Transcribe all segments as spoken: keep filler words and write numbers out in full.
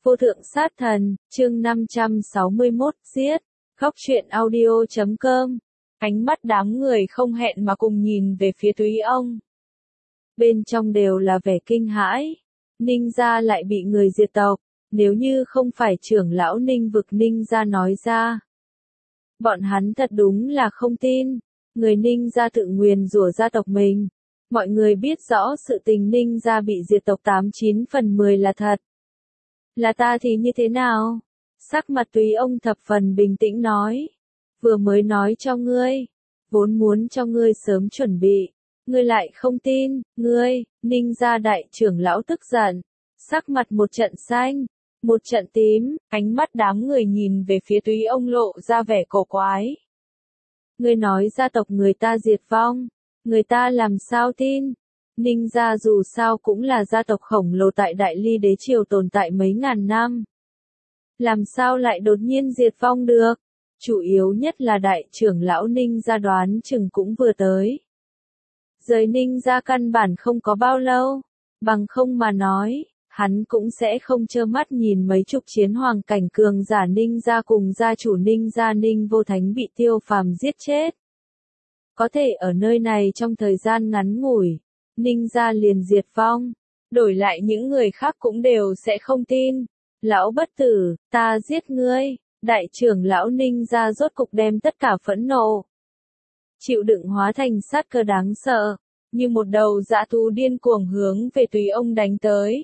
Vô thượng sát thần, chương năm trăm sáu mươi mốt, giết. Góc truyện audio chấm com. Ánh mắt đám người không hẹn mà cùng nhìn về phía Túy ông. Bên trong đều là vẻ kinh hãi. Ninh gia lại bị người diệt tộc, nếu như không phải trưởng lão Ninh vực Ninh gia nói ra. Bọn hắn thật đúng là không tin, người Ninh gia tự nguyền rủa gia tộc mình. Mọi người biết rõ sự tình Ninh gia bị diệt tộc tám chín phần mười là thật. Là ta thì như thế nào? Sắc mặt Túy ông thập phần bình tĩnh nói. Vừa mới nói cho ngươi, vốn muốn cho ngươi sớm chuẩn bị, ngươi lại không tin, ngươi, Ninh gia đại trưởng lão tức giận, sắc mặt một trận xanh, một trận tím, ánh mắt đám người nhìn về phía Túy ông lộ ra vẻ cổ quái. Ngươi nói gia tộc người ta diệt vong, người ta làm sao tin? Ninh gia dù sao cũng là gia tộc khổng lồ tại Đại Ly đế triều tồn tại mấy ngàn năm. Làm sao lại đột nhiên diệt vong được? Chủ yếu nhất là đại trưởng lão Ninh gia đoán chừng cũng vừa tới. Rời Ninh gia căn bản không có bao lâu, bằng không mà nói, hắn cũng sẽ không trơ mắt nhìn mấy chục chiến hoàng cảnh cường giả Ninh gia cùng gia chủ Ninh gia Ninh Vô Thánh bị Tiêu Phàm giết chết. Có thể ở nơi này trong thời gian ngắn ngủi, Ninh gia liền diệt vong, đổi lại những người khác cũng đều sẽ không tin. Lão bất tử, ta giết ngươi, đại trưởng lão Ninh gia rốt cục đem tất cả phẫn nộ, chịu đựng hóa thành sát cơ đáng sợ, như một đầu dã thú điên cuồng hướng về Túy ông đánh tới.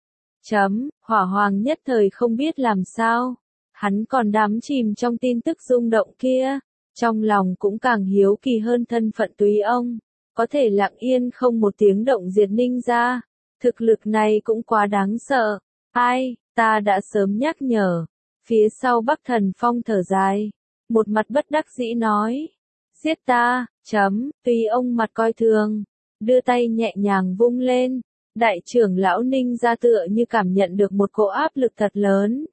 Chấm, Hỏa Hoàng nhất thời không biết làm sao, hắn còn đắm chìm trong tin tức rung động kia, trong lòng cũng càng hiếu kỳ hơn thân phận Túy ông. Có thể lặng yên không một tiếng động diệt Ninh gia, thực lực này cũng quá đáng sợ. Ai, ta đã sớm nhắc nhở. Phía sau Bắc Thần Phong thở dài, một mặt bất đắc dĩ nói, giết ta, chấm, Túy ông mặt coi thường, đưa tay nhẹ nhàng vung lên, đại trưởng lão Ninh gia tựa như cảm nhận được một cỗ áp lực thật lớn.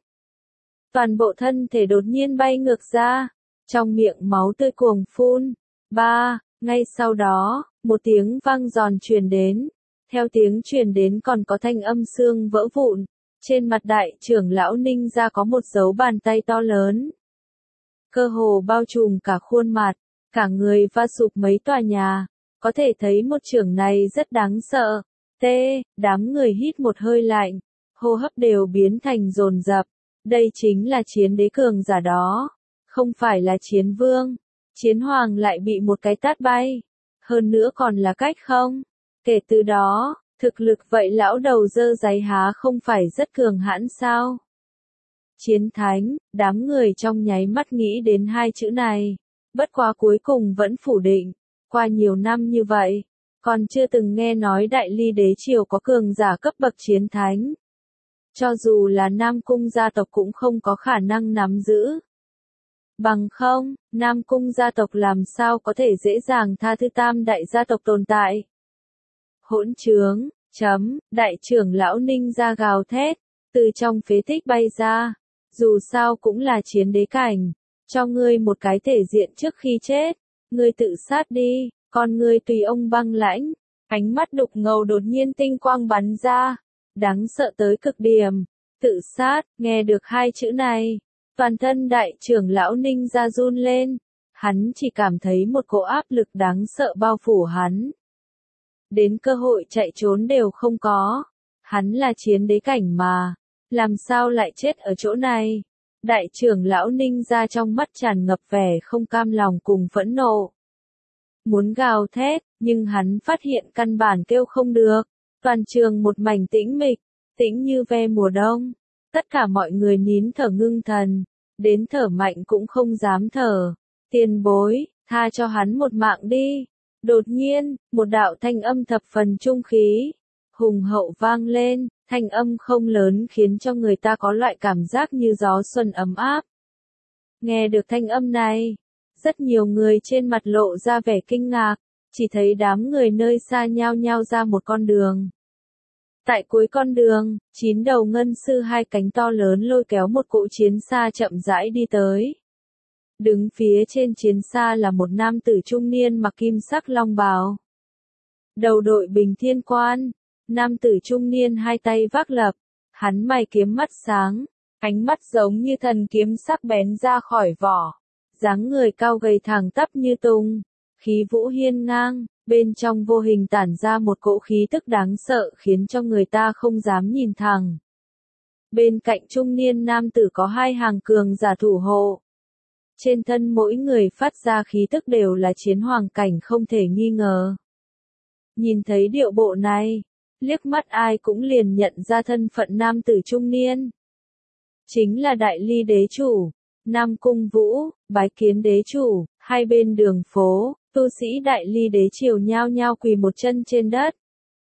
Toàn bộ thân thể đột nhiên bay ngược ra, trong miệng máu tươi cuồng phun. Ba, ngay sau đó, một tiếng vang giòn truyền đến, theo tiếng truyền đến còn có thanh âm xương vỡ vụn, trên mặt đại trưởng lão Ninh gia có một dấu bàn tay to lớn. Cơ hồ bao trùm cả khuôn mặt, cả người va sụp mấy tòa nhà, có thể thấy một trưởng này rất đáng sợ. Tê, đám người hít một hơi lạnh, hô hấp đều biến thành dồn dập, đây chính là chiến đế cường giả đó, không phải là chiến vương. Chiến hoàng lại bị một cái tát bay, hơn nữa còn là cách không. Kể từ đó, thực lực vậy lão đầu dơ giấy há không phải rất cường hãn sao? Chiến thánh, đám người trong nháy mắt nghĩ đến hai chữ này, bất quá cuối cùng vẫn phủ định, qua nhiều năm như vậy, còn chưa từng nghe nói Đại Ly đế triều có cường giả cấp bậc chiến thánh. Cho dù là Nam Cung gia tộc cũng không có khả năng nắm giữ. Bằng không, Nam Cung gia tộc làm sao có thể dễ dàng tha thứ tam đại gia tộc tồn tại. Hỗn trướng, chấm, đại trưởng lão Ninh gia gào thét, từ trong phế tích bay ra, dù sao cũng là chiến đế cảnh, cho ngươi một cái thể diện trước khi chết, ngươi tự sát đi, con ngươi Tùy ông băng lãnh, ánh mắt đục ngầu đột nhiên tinh quang bắn ra, đáng sợ tới cực điểm, tự sát, nghe được hai chữ này. Toàn thân đại trưởng lão Ninh gia run lên, hắn chỉ cảm thấy một cỗ áp lực đáng sợ bao phủ hắn. Đến cơ hội chạy trốn đều không có, hắn là chiến đế cảnh mà, làm sao lại chết ở chỗ này? Đại trưởng lão Ninh gia trong mắt tràn ngập vẻ không cam lòng cùng phẫn nộ. Muốn gào thét, nhưng hắn phát hiện căn bản kêu không được, toàn trường một mảnh tĩnh mịch, tĩnh như ve mùa đông. Tất cả mọi người nín thở ngưng thần, đến thở mạnh cũng không dám thở. Tiền bối, tha cho hắn một mạng đi. Đột nhiên, một đạo thanh âm thập phần trung khí, hùng hậu vang lên, thanh âm không lớn khiến cho người ta có loại cảm giác như gió xuân ấm áp. Nghe được thanh âm này, rất nhiều người trên mặt lộ ra vẻ kinh ngạc, chỉ thấy đám người nơi xa nhao nhao ra một con đường. Tại cuối con đường, chín đầu ngân sư hai cánh to lớn lôi kéo một cỗ chiến xa chậm rãi đi tới. Đứng phía trên chiến xa là một nam tử trung niên mặc kim sắc long bào. Đầu đội bình thiên quan, nam tử trung niên hai tay vác lập, Hắn mày kiếm mắt sáng, ánh mắt giống như thần kiếm sắc bén ra khỏi vỏ. Dáng người cao gầy thẳng tắp như tung, khí vũ hiên ngang, bên trong vô hình tản ra một cỗ khí tức đáng sợ khiến cho người ta không dám nhìn thẳng. Bên cạnh trung niên nam tử có hai hàng cường giả thủ hộ. Trên thân mỗi người phát ra khí tức đều là chiến hoàng cảnh không thể nghi ngờ. Nhìn thấy điệu bộ này, liếc mắt ai cũng liền nhận ra thân phận nam tử trung niên. Chính là Đại Ly đế chủ, Nam Cung Vũ, bái kiến đế chủ. Hai bên đường phố, tu sĩ Đại Ly đế triều nhao nhao quỳ một chân trên đất.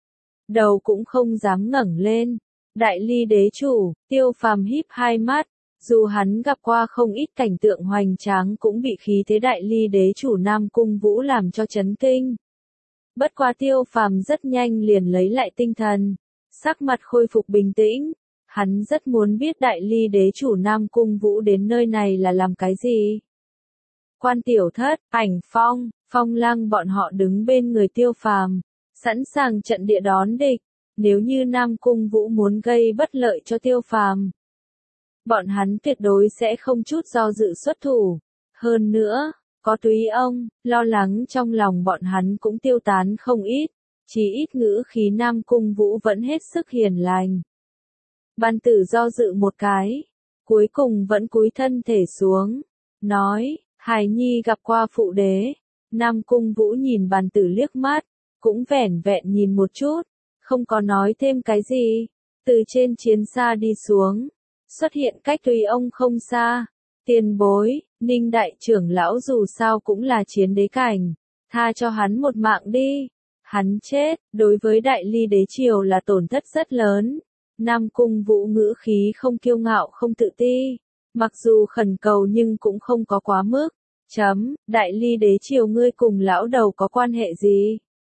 Đầu cũng không dám ngẩng lên. Đại Ly đế chủ, Tiêu Phàm híp hai mắt, dù hắn gặp qua không ít cảnh tượng hoành tráng cũng bị khí thế Đại Ly đế chủ Nam Cung Vũ làm cho chấn kinh. Bất quá Tiêu Phàm rất nhanh liền lấy lại tinh thần, sắc mặt khôi phục bình tĩnh. Hắn rất muốn biết Đại Ly đế chủ Nam Cung Vũ đến nơi này là làm cái gì. Quan Tiểu Thất, Ảnh Phong, Phong Lăng bọn họ đứng bên người Tiêu Phàm, sẵn sàng trận địa đón địch. Nếu như Nam Cung Vũ muốn gây bất lợi cho Tiêu Phàm, bọn hắn tuyệt đối sẽ không chút do dự xuất thủ. Hơn nữa, có Túy Ông, lo lắng trong lòng bọn hắn cũng tiêu tán không ít, chỉ ít ngữ khí Nam Cung Vũ vẫn hết sức hiền lành. Bàn tử do dự một cái, cuối cùng vẫn cúi thân thể xuống, nói, Hải Nhi gặp qua phụ đế. Nam Cung Vũ nhìn bàn tử liếc mắt, cũng vẻn vẹn nhìn một chút, không có nói thêm cái gì. Từ trên chiến xa đi xuống, xuất hiện cách Túy Ông không xa. Tiền bối, Ninh đại trưởng lão dù sao cũng là chiến đế cảnh, tha cho hắn một mạng đi. Hắn chết, đối với Đại Ly đế triều là tổn thất rất lớn. Nam Cung Vũ ngữ khí không kiêu ngạo không tự ti, mặc dù khẩn cầu nhưng cũng không có quá mức. Chấm, Đại Ly đế triều ngươi cùng lão đầu có quan hệ gì?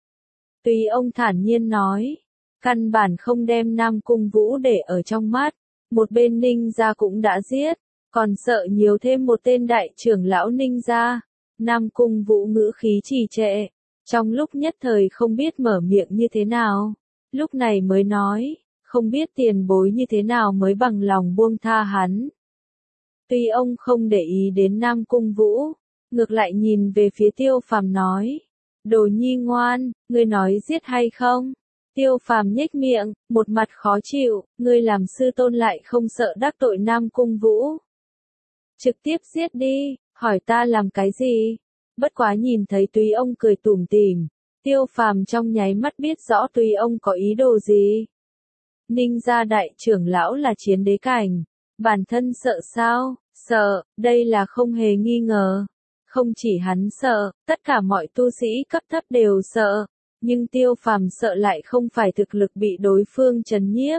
Túy Ông thản nhiên nói, căn bản không đem Nam Cung Vũ để ở trong mắt. Một bên Ninh gia cũng đã giết, còn sợ nhiều thêm một tên đại trưởng lão Ninh gia. Nam Cung Vũ ngữ khí trì trệ, trong lúc nhất thời không biết mở miệng như thế nào, lúc này mới nói, không biết tiền bối như thế nào mới bằng lòng buông tha hắn. Tuy ông không để ý đến Nam Cung Vũ, ngược lại nhìn về phía Tiêu Phàm nói, Đồ nhi ngoan, ngươi nói giết hay không? Tiêu Phàm nhếch miệng, một mặt khó chịu, ngươi làm sư tôn lại không sợ đắc tội Nam Cung Vũ. Trực tiếp giết đi, hỏi ta làm cái gì? Bất quá nhìn thấy Túy Ông cười tủm tỉm, Tiêu Phàm trong nháy mắt biết rõ Túy Ông có ý đồ gì. Ninh gia đại trưởng lão là chiến đế cảnh, bản thân sợ sao? Sợ, đây là không hề nghi ngờ. Không chỉ hắn sợ, tất cả mọi tu sĩ cấp thấp đều sợ, nhưng Tiêu Phàm sợ lại không phải thực lực bị đối phương trấn nhiếp,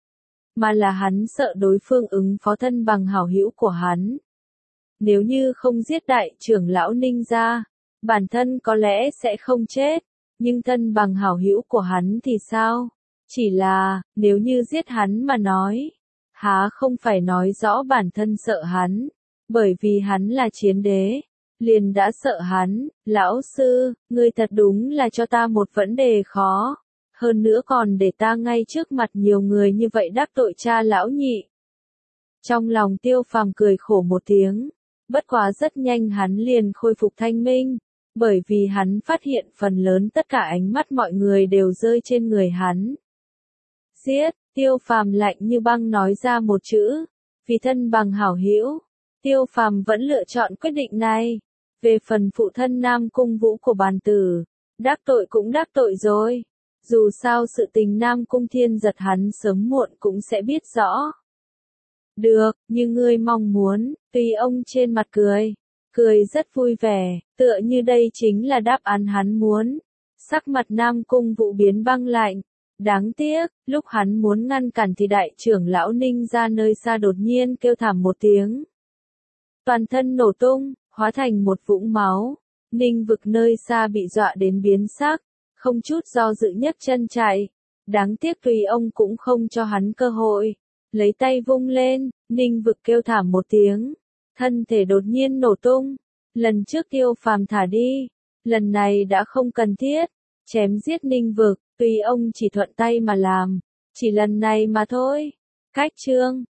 mà là hắn sợ đối phương ứng phó thân bằng hảo hữu của hắn. Nếu như không giết đại trưởng lão Ninh gia, bản thân có lẽ sẽ không chết, nhưng thân bằng hảo hữu của hắn thì sao? Chỉ là, nếu như giết hắn mà nói, há không phải nói rõ bản thân sợ hắn, bởi vì hắn là chiến đế, liền đã sợ hắn. Lão sư, ngươi thật đúng là cho ta một vấn đề khó, hơn nữa còn để ta ngay trước mặt nhiều người như vậy đắc tội cha lão nhị. Trong lòng Tiêu Phàm cười khổ một tiếng, bất quá rất nhanh hắn liền khôi phục thanh minh, bởi vì hắn phát hiện phần lớn tất cả ánh mắt mọi người đều rơi trên người hắn. Giết, Tiêu Phàm lạnh như băng nói ra một chữ, vì thân bằng hảo hữu, Tiêu Phàm vẫn lựa chọn quyết định này. Về phần phụ thân Nam Cung Vũ của bàn tử, đắc tội cũng đắc tội rồi, dù sao sự tình Nam Cung Thiên Giật hắn sớm muộn cũng sẽ biết rõ. Được, như ngươi mong muốn. Túy Ông trên mặt cười, cười rất vui vẻ, tựa như đây chính là đáp án hắn muốn. Sắc mặt Nam Cung Vũ biến băng lạnh, đáng tiếc, lúc hắn muốn ngăn cản thì đại trưởng lão Ninh ra nơi xa đột nhiên kêu thảm một tiếng. Toàn thân nổ tung, hóa thành một vũng máu. Ninh vực nơi xa bị dọa đến biến sắc, không chút do dự nhấc chân chạy. Đáng tiếc Túy Ông cũng không cho hắn cơ hội. Lấy tay vung lên, Ninh vực kêu thảm một tiếng, thân thể đột nhiên nổ tung. Lần trước Tiêu Phàm thả đi, lần này đã không cần thiết. Chém giết Ninh vực, Túy Ông chỉ thuận tay mà làm, chỉ lần này mà thôi. Cách chương